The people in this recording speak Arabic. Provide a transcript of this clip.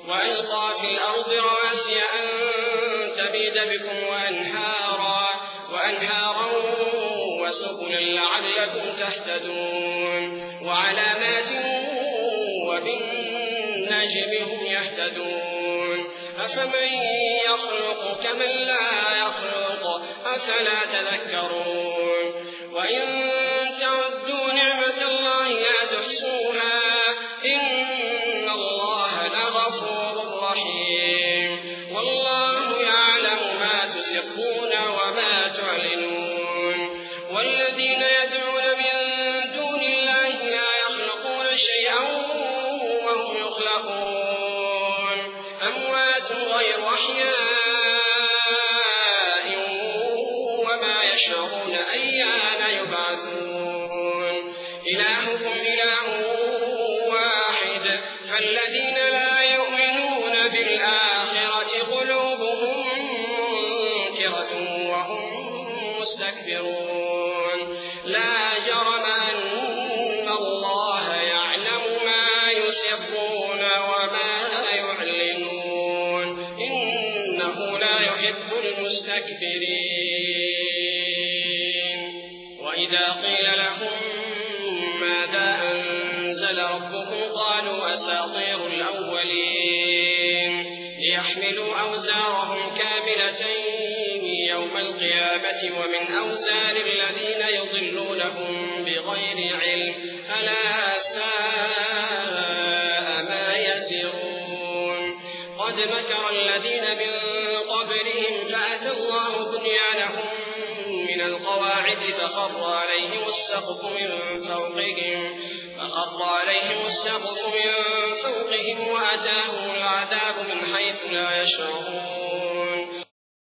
وألقى في الأرض رواسي أن تميد بكم وأنهارا وسبلا لعلكم تهتدون وعلامات وبالنجم هم يهتدون أفمن يخلق كمن لا يخلق أفلا تذكرون وإن تعدوا نعمة الله لا تحصوها إن الله لغفور رحيم والله يعلم ما تسرون وما تعلنون والذين يدعون من دون الله لا يخلقون شيئا وهم يخلقون أموات غير أحياء وما يشعرون أيان يبعثون إلهكم إله واحد فالذين لا يؤمنون بالآخرة قلوبهم منكرة وهم مستكبرون لا جرم أن الله يعلم ما يسرون وما يعلنون إنه لا يحب المستكبرين وإذا قيل لهم ماذا أنزل ربكم قالوا أساطير الأولين ليحملوا أوزارهم كاملة يوم القيامة ومن أوزار الذين يضلونهم بغير علم ألا ساء ما يزرون قد مكر الذين من قبلهم فأتى الله بنيانهم من القواعد فخر عليهم السقف من فوقهم وأتاهم العذاب من حيث لا يشعرون